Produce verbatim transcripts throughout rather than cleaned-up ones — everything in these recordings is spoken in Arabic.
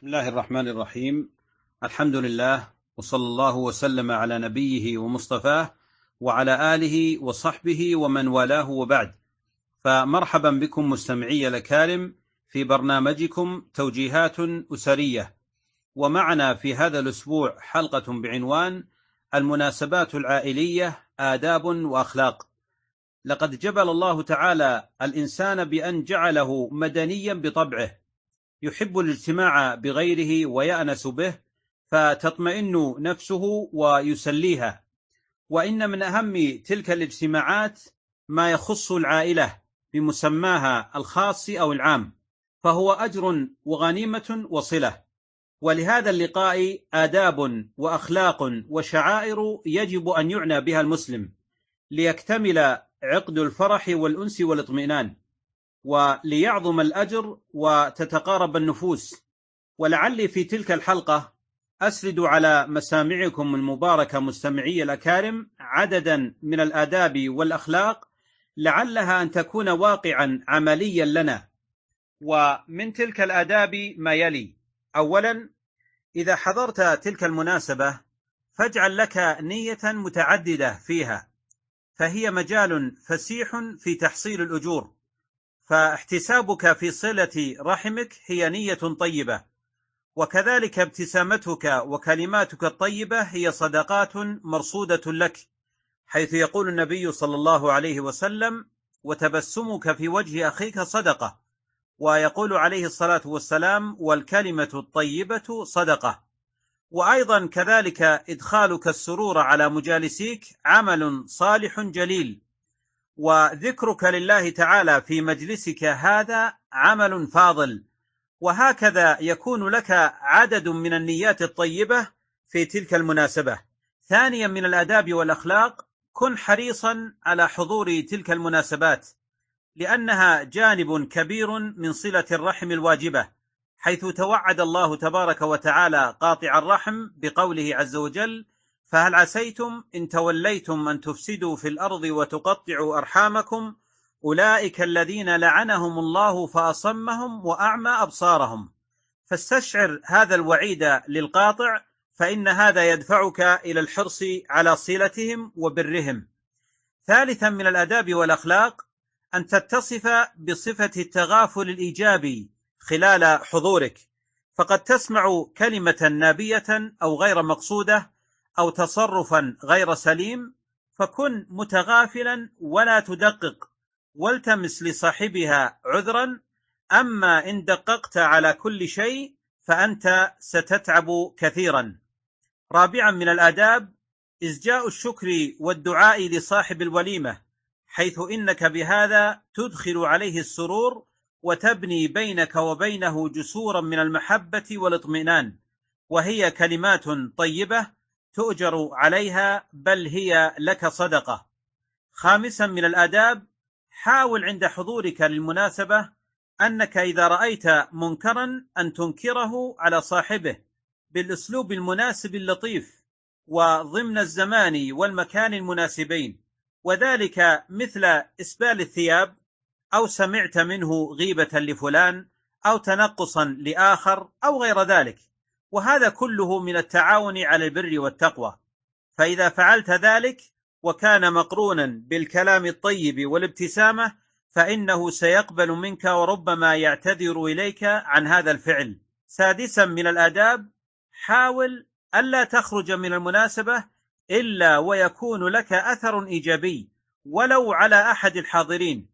بسم الله الرحمن الرحيم. الحمد لله، وصلى الله وسلم على نبيه ومصطفاه وعلى آله وصحبه ومن والاه، وبعد. فمرحبا بكم مستمعي الأكارم في برنامجكم توجيهات أسرية، ومعنا في هذا الأسبوع حلقة بعنوان المناسبات العائلية آداب وأخلاق. لقد جبل الله تعالى الإنسان بأن جعله مدنيا بطبعه، يحب الاجتماع بغيره ويأنس به، فتطمئن نفسه ويسليها. وإن من أهم تلك الاجتماعات ما يخص العائلة بمسماها الخاص أو العام، فهو أجر وغنيمة وصلة. ولهذا اللقاء آداب وأخلاق وشعائر يجب أن يعنى بها المسلم ليكتمل عقد الفرح والأنس والاطمئنان، وليعظم الأجر وتتقارب النفوس. ولعلي في تلك الحلقة أسرد على مسامعكم المباركة مستمعي الأكارم عددا من الآداب والأخلاق، لعلها أن تكون واقعا عمليا لنا. ومن تلك الآداب ما يلي: أولا، إذا حضرت تلك المناسبة فاجعل لك نية متعددة فيها، فهي مجال فسيح في تحصيل الأجور، فاحتسابك في صلة رحمك هي نية طيبة، وكذلك ابتسامتك وكلماتك الطيبة هي صدقات مرصودة لك، حيث يقول النبي صلى الله عليه وسلم: وتبسمك في وجه أخيك صدقة. ويقول عليه الصلاة والسلام: والكلمة الطيبة صدقة. وأيضا كذلك إدخالك السرور على مجالسيك عمل صالح جليل، وذكرك لله تعالى في مجلسك هذا عمل فاضل. وهكذا يكون لك عدد من النيات الطيبة في تلك المناسبة. ثانيا من الآداب والأخلاق: كن حريصا على حضور تلك المناسبات، لأنها جانب كبير من صلة الرحم الواجبة، حيث توعد الله تبارك وتعالى قاطع الرحم بقوله عز وجل: فهل عسيتم إن توليتم أن تفسدوا في الأرض وتقطعوا أرحامكم أولئك الذين لعنهم الله فأصمهم وأعمى أبصارهم. فاستشعر هذا الوعيد للقاطع، فإن هذا يدفعك إلى الحرص على صلتهم وبرهم. ثالثا من الآداب والأخلاق: أن تتصف بصفة التغافل الإيجابي خلال حضورك، فقد تسمع كلمة نابية أو غير مقصودة أو تصرفا غير سليم، فكن متغافلا ولا تدقق، والتمس لصاحبها عذرا. أما إن دققت على كل شيء فأنت ستتعب كثيرا. رابعا من الآداب: إسجاء الشكر والدعاء لصاحب الوليمة، حيث إنك بهذا تدخل عليه السرور وتبني بينك وبينه جسورا من المحبة والاطمئنان، وهي كلمات طيبة تؤجر عليها، بل هي لك صدقة. خامسا من الآداب: حاول عند حضورك للمناسبة أنك إذا رأيت منكرا أن تنكره على صاحبه بالأسلوب المناسب اللطيف، وضمن الزمان والمكان المناسبين، وذلك مثل إسبال الثياب، أو سمعت منه غيبة لفلان، أو تنقصا لآخر، أو غير ذلك. وهذا كله من التعاون على البر والتقوى، فإذا فعلت ذلك وكان مقرونا بالكلام الطيب والابتسامة فإنه سيقبل منك، وربما يعتذر إليك عن هذا الفعل. سادسا من الآداب: حاول ألا تخرج من المناسبة إلا ويكون لك أثر إيجابي ولو على أحد الحاضرين،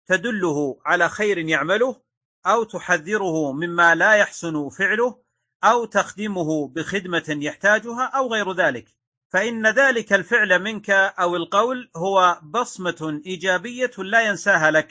تدله على خير يعمله، أو تحذره مما لا يحسن فعله، أو تخدمه بخدمة يحتاجها، أو غير ذلك، فإن ذلك الفعل منك أو القول هو بصمة إيجابية لا ينساها لك،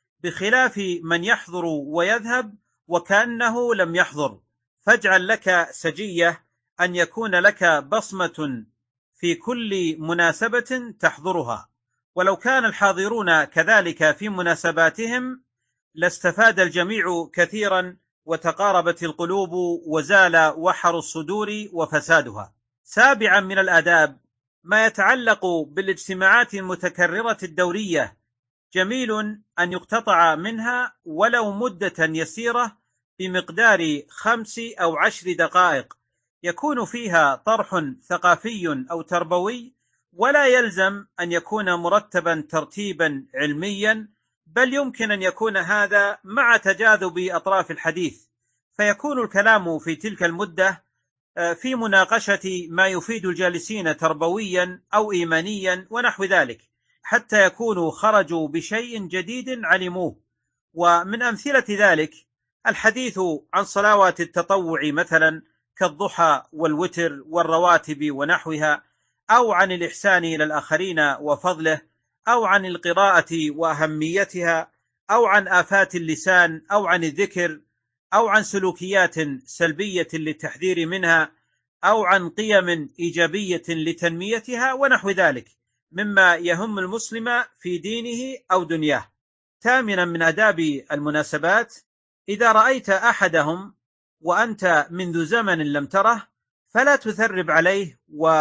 بخلاف من يحضر ويذهب وكأنه لم يحضر. فاجعل لك سجية أن يكون لك بصمة في كل مناسبة تحضرها. ولو كان الحاضرون كذلك في مناسباتهم لاستفاد الجميع كثيرا، وتقاربت القلوب، وزال وحر الصدور وفسادها. سابعا من الآداب: ما يتعلق بالاجتماعات المتكررة الدورية، جميل أن يقتطع منها ولو مدة يسيرة، بمقدار خمس أو عشر دقائق يكون فيها طرح ثقافي أو تربوي، ولا يلزم أن يكون مرتبا ترتيبا علميا، بل يمكن أن يكون هذا مع تجاذب أطراف الحديث، فيكون الكلام في تلك المدة في مناقشة ما يفيد الجالسين تربويا أو إيمانيا ونحو ذلك، حتى يكونوا خرجوا بشيء جديد علموه. ومن أمثلة ذلك الحديث عن صلوات التطوع مثلا كالضحى والوتر والرواتب ونحوها، أو عن الإحسان إلى الآخرين وفضله، أو عن القراءة وأهميتها، أو عن آفات اللسان، أو عن الذكر، أو عن سلوكيات سلبية للتحذير منها، أو عن قيم إيجابية لتنميتها ونحو ذلك مما يهم المسلم في دينه أو دنياه. ثامنا من آداب المناسبات: إذا رأيت أحدهم وأنت منذ زمن لم تره فلا تثرب عليه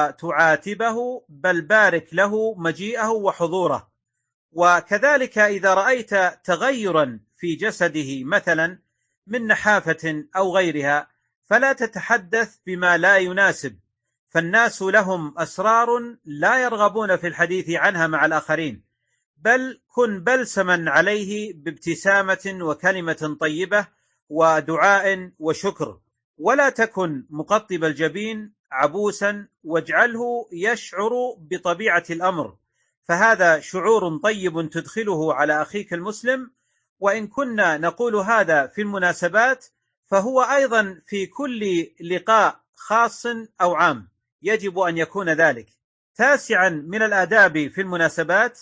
وتعاتبه، بل بارك له مجيئه وحضوره. وكذلك إذا رأيت تغيرا في جسده مثلا من نحافة أو غيرها فلا تتحدث بما لا يناسب، فالناس لهم أسرار لا يرغبون في الحديث عنها مع الآخرين، بل كن بلسما عليه بابتسامة وكلمة طيبة ودعاء وشكر، ولا تكن مقطب الجبين عبوسا، واجعله يشعر بطبيعة الأمر، فهذا شعور طيب تدخله على أخيك المسلم. وإن كنا نقول هذا في المناسبات فهو أيضا في كل لقاء خاص أو عام يجب أن يكون ذلك. تاسعا من الآداب في المناسبات: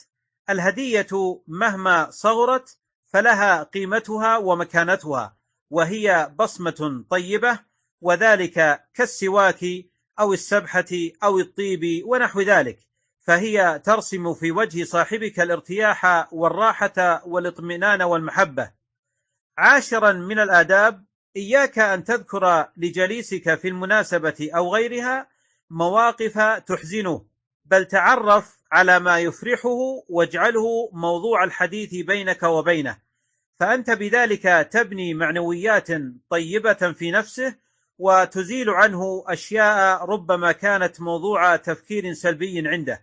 الهدية مهما صغرت فلها قيمتها ومكانتها، وهي بصمة طيبة، وذلك كالسواك أو السبحة أو الطيب ونحو ذلك، فهي ترسم في وجه صاحبك الارتياح والراحة والاطمئنان والمحبة. عاشرا من الآداب: إياك أن تذكر لجليسك في المناسبة أو غيرها مواقف تحزنه، بل تعرف على ما يفرحه واجعله موضوع الحديث بينك وبينه، فأنت بذلك تبني معنويات طيبة في نفسه، وتزيل عنه أشياء ربما كانت موضوع تفكير سلبي عنده،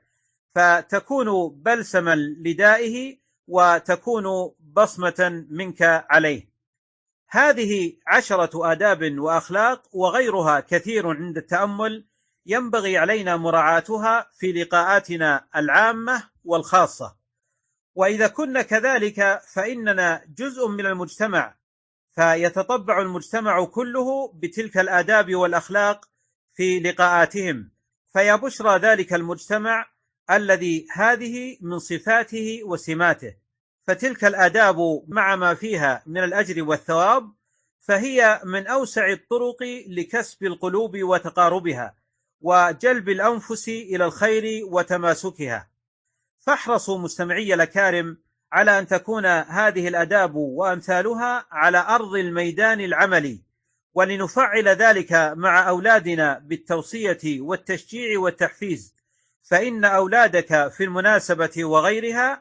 فتكون بلسما لدائه وتكون بصمة منك عليه. هذه عشرة آداب وأخلاق وغيرها كثير عند التأمل ينبغي علينا مراعاتها في لقاءاتنا العامة والخاصة. وإذا كنا كذلك فإننا جزء من المجتمع، فيتطبع المجتمع كله بتلك الآداب والأخلاق في لقاءاتهم، فيا بشرى ذلك المجتمع الذي هذه من صفاته وسماته. فتلك الآداب مع ما فيها من الأجر والثواب فهي من أوسع الطرق لكسب القلوب وتقاربها وجلب الأنفس إلى الخير وتماسكها. فاحرصوا مستمعي الأكارم على أن تكون هذه الآداب وأمثالها على أرض الميدان العملي، ولنفعل ذلك مع أولادنا بالتوصية والتشجيع والتحفيز، فإن أولادك في المناسبة وغيرها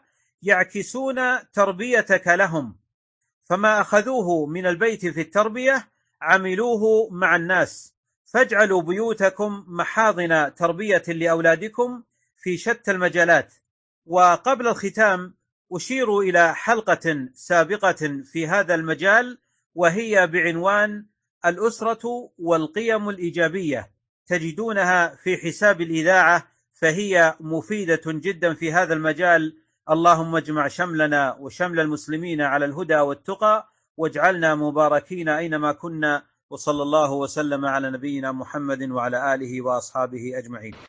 يعكسون تربيتك لهم، فما أخذوه من البيت في التربية عملوه مع الناس، فاجعلوا بيوتكم محاضن تربية لأولادكم في شتى المجالات. وقبل الختام أشير إلى حلقة سابقة في هذا المجال، وهي بعنوان الأسرة والقيم الإيجابية، تجدونها في حساب الإذاعة، فهي مفيدة جدا في هذا المجال. اللهم اجمع شملنا وشمل المسلمين على الهدى والتقى، واجعلنا مباركين أينما كنا، وصلى الله وسلم على نبينا محمد وعلى آله وأصحابه أجمعين.